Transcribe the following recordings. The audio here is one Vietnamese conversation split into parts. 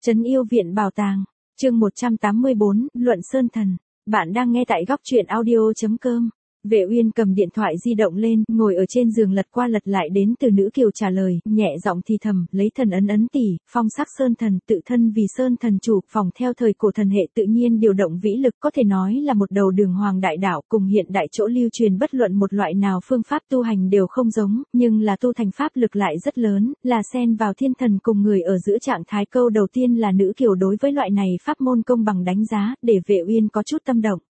Trấn Yêu Viện Bảo Tàng, chương 184, Luận Sơn Thần. Bạn đang nghe tại góc truyện audio.com. Vệ Uyên cầm điện thoại di động lên, ngồi ở trên giường lật qua lật lại đến từ nữ kiều trả lời, nhẹ giọng thì thầm, lấy thần ấn tỷ, phong sắc sơn thần, tự thân vì sơn thần chủ, phòng theo thời cổ thần hệ tự nhiên điều động vĩ lực, có thể nói là một đầu đường hoàng đại đạo, cùng hiện đại chỗ lưu truyền bất luận một loại nào phương pháp tu hành đều không giống, nhưng là tu thành pháp lực lại rất lớn, là xen vào thiên thần cùng người ở giữa trạng thái. Câu đầu tiên là nữ kiều đối với loại này pháp môn công bằng đánh giá, để Vệ Uyên có chút tâm động.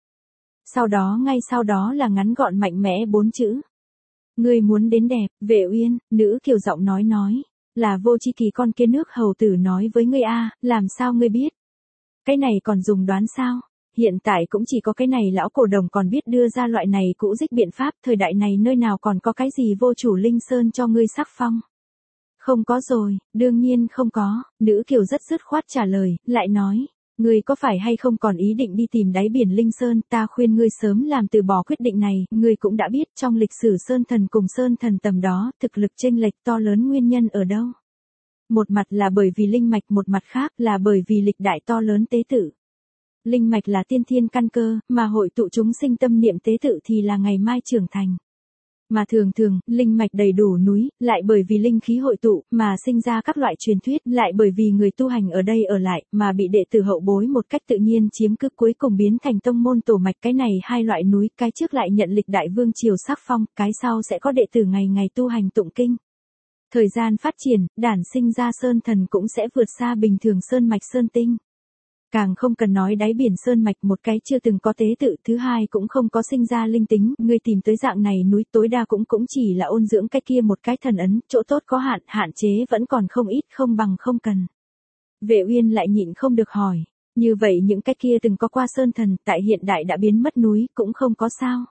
Ngay sau đó là ngắn gọn mạnh mẽ 4 chữ. Ngươi muốn đến đẹp, Vệ Uyên, nữ kiều giọng nói, là Vô Chi Kỳ con kia nước hầu tử nói với ngươi a, làm sao ngươi biết? Cái này còn dùng đoán sao? Hiện tại cũng chỉ có cái này lão cổ đồng còn biết đưa ra loại này cũ dích biện pháp, thời đại này nơi nào còn có cái gì vô chủ linh sơn cho ngươi sắc phong? Không có rồi, đương nhiên không có, nữ kiều rất dứt khoát trả lời, lại nói. Ngươi có phải hay không còn ý định đi tìm đáy biển Linh Sơn, ta khuyên ngươi sớm làm từ bỏ quyết định này, ngươi cũng đã biết trong lịch sử Sơn Thần cùng Sơn Thần tầm đó, thực lực chênh lệch to lớn nguyên nhân ở đâu. Một mặt là bởi vì linh mạch, một mặt khác là bởi vì lịch đại to lớn tế tự. Linh mạch là tiên thiên căn cơ, mà hội tụ chúng sinh tâm niệm tế tự thì là ngày mai trưởng thành. Mà thường, linh mạch đầy đủ núi, lại bởi vì linh khí hội tụ, mà sinh ra các loại truyền thuyết, lại bởi vì người tu hành ở đây ở lại, mà bị đệ tử hậu bối một cách tự nhiên chiếm cứ cuối cùng biến thành tông môn tổ mạch. Cái này hai loại núi, cái trước lại nhận lịch đại vương triều sắc phong, cái sau sẽ có đệ tử ngày ngày tu hành tụng kinh. Thời gian phát triển, đản sinh ra sơn thần cũng sẽ vượt xa bình thường sơn mạch sơn tinh. Càng không cần nói đáy biển sơn mạch, một cái chưa từng có tế tự, thứ hai cũng không có sinh ra linh tính, ngươi tìm tới dạng này núi tối đa cũng chỉ là ôn dưỡng cái kia một cái thần ấn, chỗ tốt có hạn, hạn chế vẫn còn không ít, không bằng không cần. Vệ Uyên lại nhịn không được hỏi, như vậy những cái kia từng có qua sơn thần, tại hiện đại đã biến mất núi, cũng không có sao?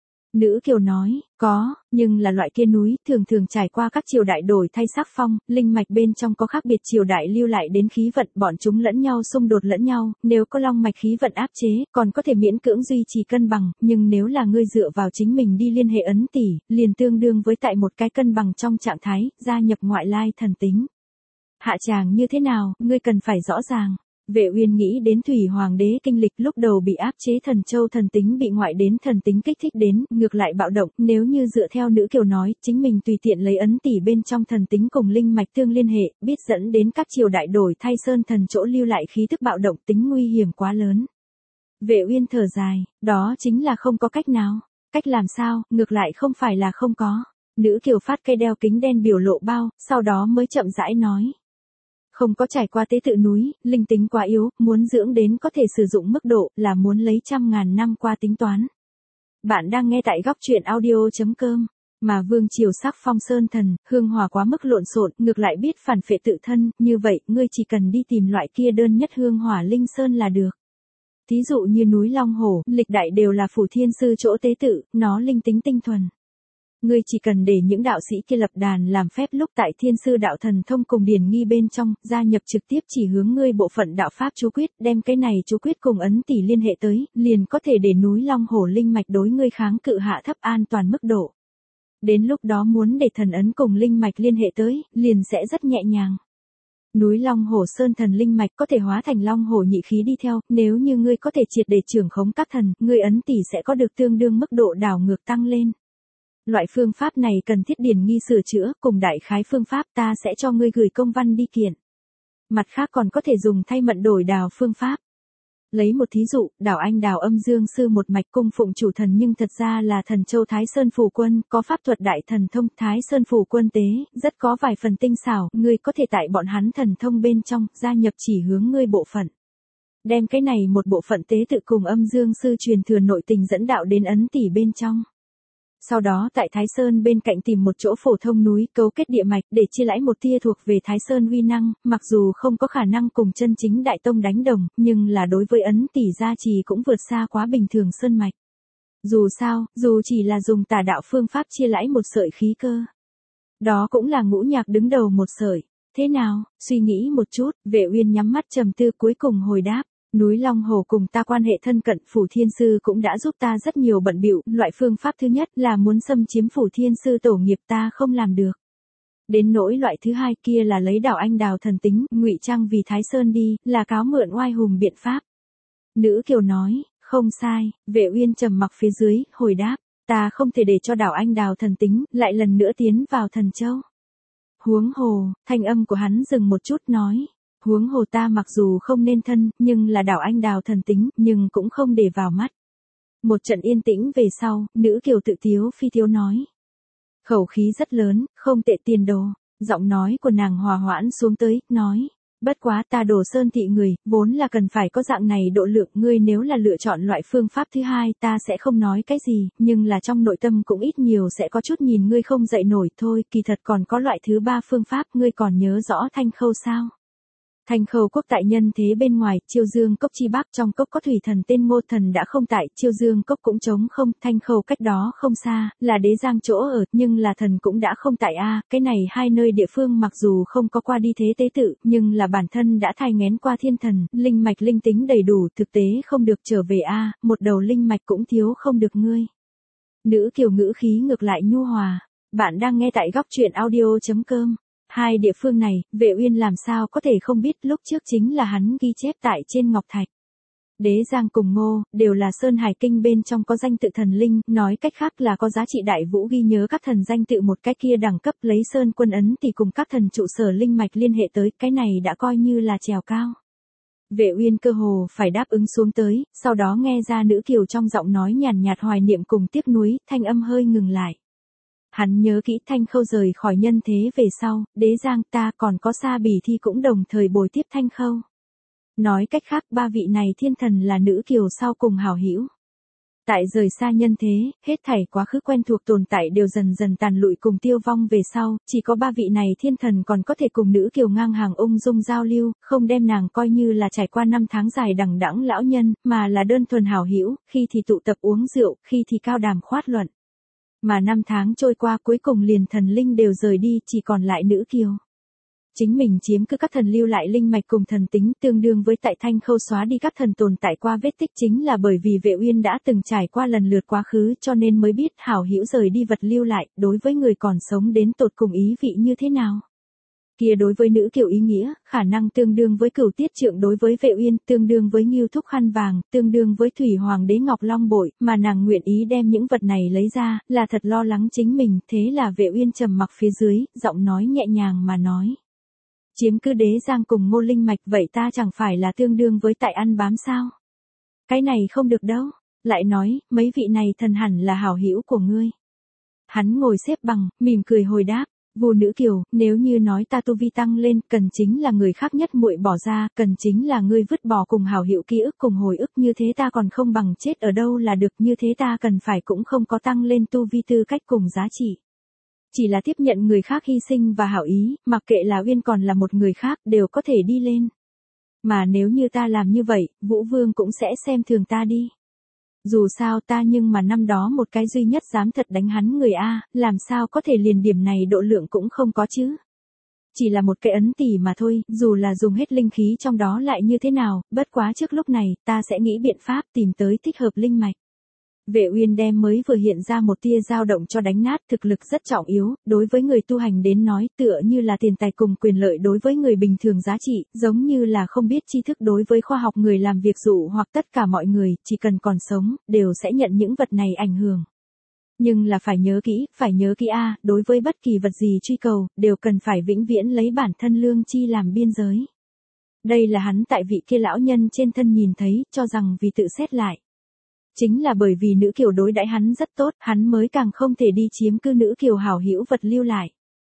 Nữ kiều nói, có, nhưng là loại kia núi, thường trải qua các triều đại đổi thay sắc phong, linh mạch bên trong có khác biệt triều đại lưu lại đến khí vận, bọn chúng lẫn nhau xung đột lẫn nhau, nếu có long mạch khí vận áp chế, còn có thể miễn cưỡng duy trì cân bằng, nhưng nếu là ngươi dựa vào chính mình đi liên hệ ấn tỷ, liền tương đương với tại một cái cân bằng trong trạng thái, gia nhập ngoại lai thần tính. Hạ tràng như thế nào, ngươi cần phải rõ ràng. Vệ Uyên nghĩ đến Thủy Hoàng đế kinh lịch, lúc đầu bị áp chế thần châu thần tính bị ngoại đến thần tính kích thích đến, ngược lại bạo động, nếu như dựa theo nữ kiều nói, chính mình tùy tiện lấy ấn tỷ bên trong thần tính cùng linh mạch tương liên hệ, biết dẫn đến các triều đại đổi thay sơn thần chỗ lưu lại khí tức bạo động, tính nguy hiểm quá lớn. Vệ Uyên thở dài, đó chính là không có cách nào. Cách làm sao, ngược lại không phải là không có. Nữ kiều phát cây đeo kính đen biểu lộ bao, sau đó mới chậm rãi nói. Không có trải qua tế tự núi, linh tính quá yếu, muốn dưỡng đến có thể sử dụng mức độ, là muốn lấy trăm ngàn năm qua tính toán. Bạn đang nghe tại góc truyện audio.com. Mà vương triều sắc phong sơn thần, hương hòa quá mức lộn xộn, ngược lại biết phản phệ tự thân, như vậy, ngươi chỉ cần đi tìm loại kia đơn nhất hương hỏa linh sơn là được. Thí dụ như núi Long Hổ, lịch đại đều là phủ thiên sư chỗ tế tự, nó linh tính tinh thuần. Ngươi chỉ cần để những đạo sĩ kia lập đàn làm phép lúc tại thiên sư đạo thần thông cùng điển nghi bên trong, gia nhập trực tiếp chỉ hướng ngươi bộ phận đạo pháp chú quyết, đem cái này chú quyết cùng ấn tỷ liên hệ tới, liền có thể để núi Long Hổ linh mạch đối ngươi kháng cự hạ thấp an toàn mức độ. Đến lúc đó muốn để thần ấn cùng linh mạch liên hệ tới, liền sẽ rất nhẹ nhàng. Núi Long Hổ sơn thần linh mạch có thể hóa thành Long Hổ nhị khí đi theo, nếu như ngươi có thể triệt để trưởng khống các thần, ngươi ấn tỷ sẽ có được tương đương mức độ đảo ngược tăng lên. Loại phương pháp này cần thiết điển nghi sửa chữa, cùng đại khái phương pháp ta sẽ cho ngươi gửi công văn đi kiện. Mặt khác còn có thể dùng thay mận đổi đào phương pháp. Lấy một thí dụ, đảo Anh đào âm dương sư một mạch cung phụng chủ thần nhưng thật ra là thần châu Thái Sơn Phù Quân, có pháp thuật đại thần thông Thái Sơn Phù Quân tế, rất có vài phần tinh xảo, ngươi có thể tại bọn hắn thần thông bên trong, gia nhập chỉ hướng ngươi bộ phận. Đem cái này một bộ phận tế tự cùng âm dương sư truyền thừa nội tình dẫn đạo đến ấn tỷ bên trong. Sau đó tại Thái Sơn bên cạnh tìm một chỗ phổ thông núi, cấu kết địa mạch để chia lãi một tia thuộc về Thái Sơn uy năng, mặc dù không có khả năng cùng chân chính đại tông đánh đồng, nhưng là đối với ấn tỷ gia trì cũng vượt xa quá bình thường sơn mạch. Dù sao, dù chỉ là dùng tà đạo phương pháp chia lãi một sợi khí cơ. Đó cũng là ngũ nhạc đứng đầu một sợi. Thế nào, suy nghĩ một chút, Vệ Uyên nhắm mắt trầm tư cuối cùng hồi đáp. Núi Long Hổ cùng ta quan hệ thân cận, Phủ Thiên Sư cũng đã giúp ta rất nhiều bận bịu, loại phương pháp thứ nhất là muốn xâm chiếm Phủ Thiên Sư tổ nghiệp ta không làm được. Đến nỗi loại thứ hai kia là lấy đảo anh đào thần tính, ngụy trang vì Thái Sơn đi, là cáo mượn oai hùng biện pháp. Nữ kiều nói, không sai, Vệ Uyên trầm mặc phía dưới, hồi đáp, ta không thể để cho đảo anh đào thần tính, lại lần nữa tiến vào thần châu. Huống hồ, thanh âm của hắn dừng một chút nói, huống hồ ta mặc dù không nên thân, nhưng là đảo anh đào thần tính, nhưng cũng không để vào mắt. Một trận yên tĩnh về sau, nữ kiều tự tiếu phi tiếu nói. Khẩu khí rất lớn, không tệ tiền đồ, giọng nói của nàng hòa hoãn xuống tới, nói. Bất quá ta Đồ Sơn thị người, vốn là cần phải có dạng này độ lượng, ngươi nếu là lựa chọn loại phương pháp thứ hai ta sẽ không nói cái gì, nhưng là trong nội tâm cũng ít nhiều sẽ có chút nhìn ngươi không dậy nổi thôi, kỳ thật còn có loại thứ ba phương pháp, ngươi còn nhớ rõ Thanh Khâu sao? Thanh Khâu quốc tại nhân thế bên ngoài, Chiêu Dương cốc chi bắc, trong cốc có thủy thần tên Ngô Thần đã không tại, Chiêu Dương cốc cũng trống không, Thanh Khâu cách đó không xa, là Đế Giang chỗ ở, nhưng là thần cũng đã không tại a, cái này hai nơi địa phương mặc dù không có qua đi thế tế tự, nhưng là bản thân đã thai nghén qua thiên thần, linh mạch linh tính đầy đủ, thực tế không được trở về a, một đầu linh mạch cũng thiếu không được ngươi. Nữ kiều ngữ khí ngược lại nhu hòa, bạn đang nghe tại góc truyện audio.com. Hai địa phương này, Vệ Uyên làm sao có thể không biết, lúc trước chính là hắn ghi chép tại trên ngọc thạch. Đế Giang cùng Ngô, đều là Sơn Hải Kinh bên trong có danh tự thần linh, nói cách khác là có giá trị đại vũ ghi nhớ các thần danh tự một cách kia đẳng cấp, lấy Sơn Quân ấn thì cùng các thần trụ sở linh mạch liên hệ tới, cái này đã coi như là trèo cao. Vệ Uyên cơ hồ phải đáp ứng xuống tới, sau đó nghe ra nữ kiều trong giọng nói nhàn nhạt hoài niệm cùng tiếc nuối, thanh âm hơi ngừng lại. Hắn nhớ kỹ Thanh Khâu rời khỏi nhân thế về sau, Đế Giang ta còn có Sa Bỉ Thi cũng đồng thời bồi tiếp Thanh Khâu. Nói cách khác ba vị này thiên thần là nữ kiều sau cùng hảo hữu. Tại rời xa nhân thế, hết thảy quá khứ quen thuộc tồn tại đều dần dần tàn lụi cùng tiêu vong về sau, chỉ có ba vị này thiên thần còn có thể cùng nữ kiều ngang hàng ung dung giao lưu, không đem nàng coi như là trải qua năm tháng dài đằng đẵng lão nhân, mà là đơn thuần hảo hữu, khi thì tụ tập uống rượu, khi thì cao đàm khoát luận. Mà năm tháng trôi qua cuối cùng liền thần linh đều rời đi, chỉ còn lại nữ kiều. Chính mình chiếm cứ các thần lưu lại linh mạch cùng thần tính, tương đương với tại Thanh Khâu xóa đi các thần tồn tại qua vết tích, chính là bởi vì Vệ Uyên đã từng trải qua lần lượt quá khứ cho nên mới biết hảo hữu rời đi vật lưu lại, đối với người còn sống đến tột cùng ý vị như thế nào. Kia đối với nữ kiều ý nghĩa, khả năng tương đương với Cửu Tiết Trượng đối với Vệ Uyên, tương đương với Ngưu Thúc khăn vàng, tương đương với Thủy Hoàng đế ngọc long bội, mà nàng nguyện ý đem những vật này lấy ra, là thật lo lắng chính mình, thế là Vệ Uyên trầm mặc phía dưới, giọng nói nhẹ nhàng mà nói. Chiếm cứ Đế Giang cùng Ngô linh mạch, vậy ta chẳng phải là tương đương với tại ăn bám sao? Cái này không được đâu. Lại nói, mấy vị này thần hẳn là hảo hữu của ngươi. Hắn ngồi xếp bằng, mỉm cười hồi đáp. Vô nữ kiều, nếu như nói ta tu vi tăng lên, cần chính là người khác nhất muội bỏ ra, cần chính là ngươi vứt bỏ cùng hảo hữu ký ức cùng hồi ức, như thế ta còn không bằng chết ở đâu là được, như thế ta cần phải cũng không có tăng lên tu vi tư cách cùng giá trị. Chỉ là tiếp nhận người khác hy sinh và hảo ý, mặc kệ là Uyên còn là một người khác, đều có thể đi lên. Mà nếu như ta làm như vậy, Vũ Vương cũng sẽ xem thường ta đi. Dù sao ta nhưng mà năm đó một cái duy nhất dám thật đánh hắn người A, làm sao có thể liền điểm này độ lượng cũng không có chứ. Chỉ là một cái ấn tỷ mà thôi, dù là dùng hết linh khí trong đó lại như thế nào, bất quá trước lúc này, ta sẽ nghĩ biện pháp tìm tới thích hợp linh mạch. Vệ Uyên đem mới vừa hiện ra một tia dao động cho đánh nát, thực lực rất trọng yếu, đối với người tu hành đến nói tựa như là tiền tài cùng quyền lợi đối với người bình thường giá trị, giống như là không biết tri thức đối với khoa học người làm việc dụ hoặc tất cả mọi người, chỉ cần còn sống, đều sẽ nhận những vật này ảnh hưởng. Nhưng là phải nhớ kỹ a, đối với bất kỳ vật gì truy cầu, đều cần phải vĩnh viễn lấy bản thân lương chi làm biên giới. Đây là hắn tại vị kia lão nhân trên thân nhìn thấy, cho rằng vì tự xét lại. Chính là bởi vì nữ kiều đối đãi hắn rất tốt, hắn mới càng không thể đi chiếm cứ nữ kiều hảo hữu vật lưu lại.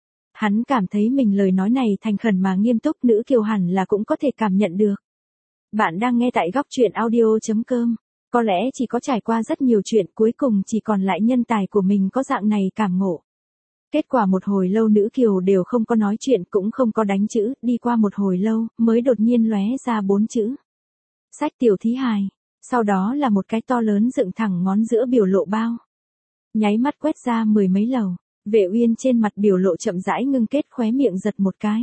Hắn cảm thấy mình lời nói này thành khẩn mà nghiêm túc, nữ kiều hẳn là cũng có thể cảm nhận được. Bạn đang nghe tại góc truyện audio.com. Có lẽ chỉ có trải qua rất nhiều chuyện, cuối cùng chỉ còn lại nhân tài của mình có dạng này cảm ngộ. Kết quả một hồi lâu nữ kiều đều không có nói chuyện, cũng không có đánh chữ, đi qua một hồi lâu, mới đột nhiên lóe ra 4 chữ. Sách tiểu thí hài. Sau đó là một cái to lớn dựng thẳng ngón giữa biểu lộ bao. Nháy mắt quét ra 10 mấy lầu, Vệ Uyên trên mặt biểu lộ chậm rãi ngưng kết, khóe miệng giật một cái.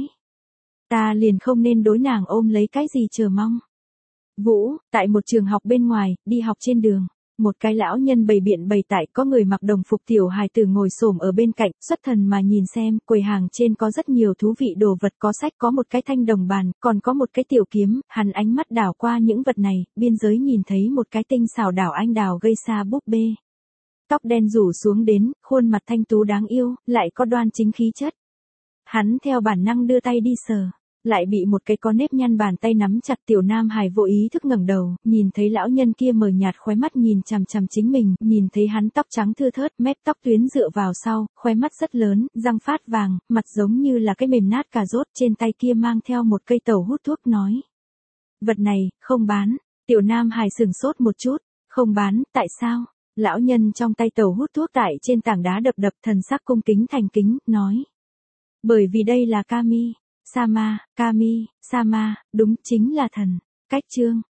Ta liền không nên đối nàng ôm lấy cái gì chờ mong. Vũ, tại một trường học bên ngoài, đi học trên đường, Một cái lão nhân bày biện bày tại, có người mặc đồng phục tiểu hài tử ngồi xổm ở bên cạnh, xuất thần mà nhìn xem, quầy hàng trên có rất nhiều thú vị đồ vật, có sách, có một cái thanh đồng bàn, còn có một cái tiểu kiếm, hắn ánh mắt đảo qua những vật này, biên giới nhìn thấy một cái tinh xảo đảo anh đào gây xa búp bê. Tóc đen rủ xuống đến, khuôn mặt thanh tú đáng yêu, lại có đoan chính khí chất. Hắn theo bản năng đưa tay đi sờ, lại bị một cái có nếp nhăn bàn tay nắm chặt. Tiểu Nam Hải vô ý thức ngẩng đầu, nhìn thấy lão nhân kia mờ nhạt khóe mắt nhìn chằm chằm chính mình, nhìn thấy hắn tóc trắng thưa thớt, mép tóc tuyến dựa vào sau, khóe mắt rất lớn, răng phát vàng, mặt giống như là cái mềm nát cà rốt, trên tay kia mang theo một cây tẩu hút thuốc nói. Vật này, không bán. Tiểu Nam Hải sửng sốt một chút, không bán, tại sao? Lão nhân trong tay tẩu hút thuốc tại trên tảng đá đập đập, thần sắc cung kính thành kính, nói. Bởi vì đây là Kami. Sama, Kami, Sama, đúng chính là thần. Cách chương.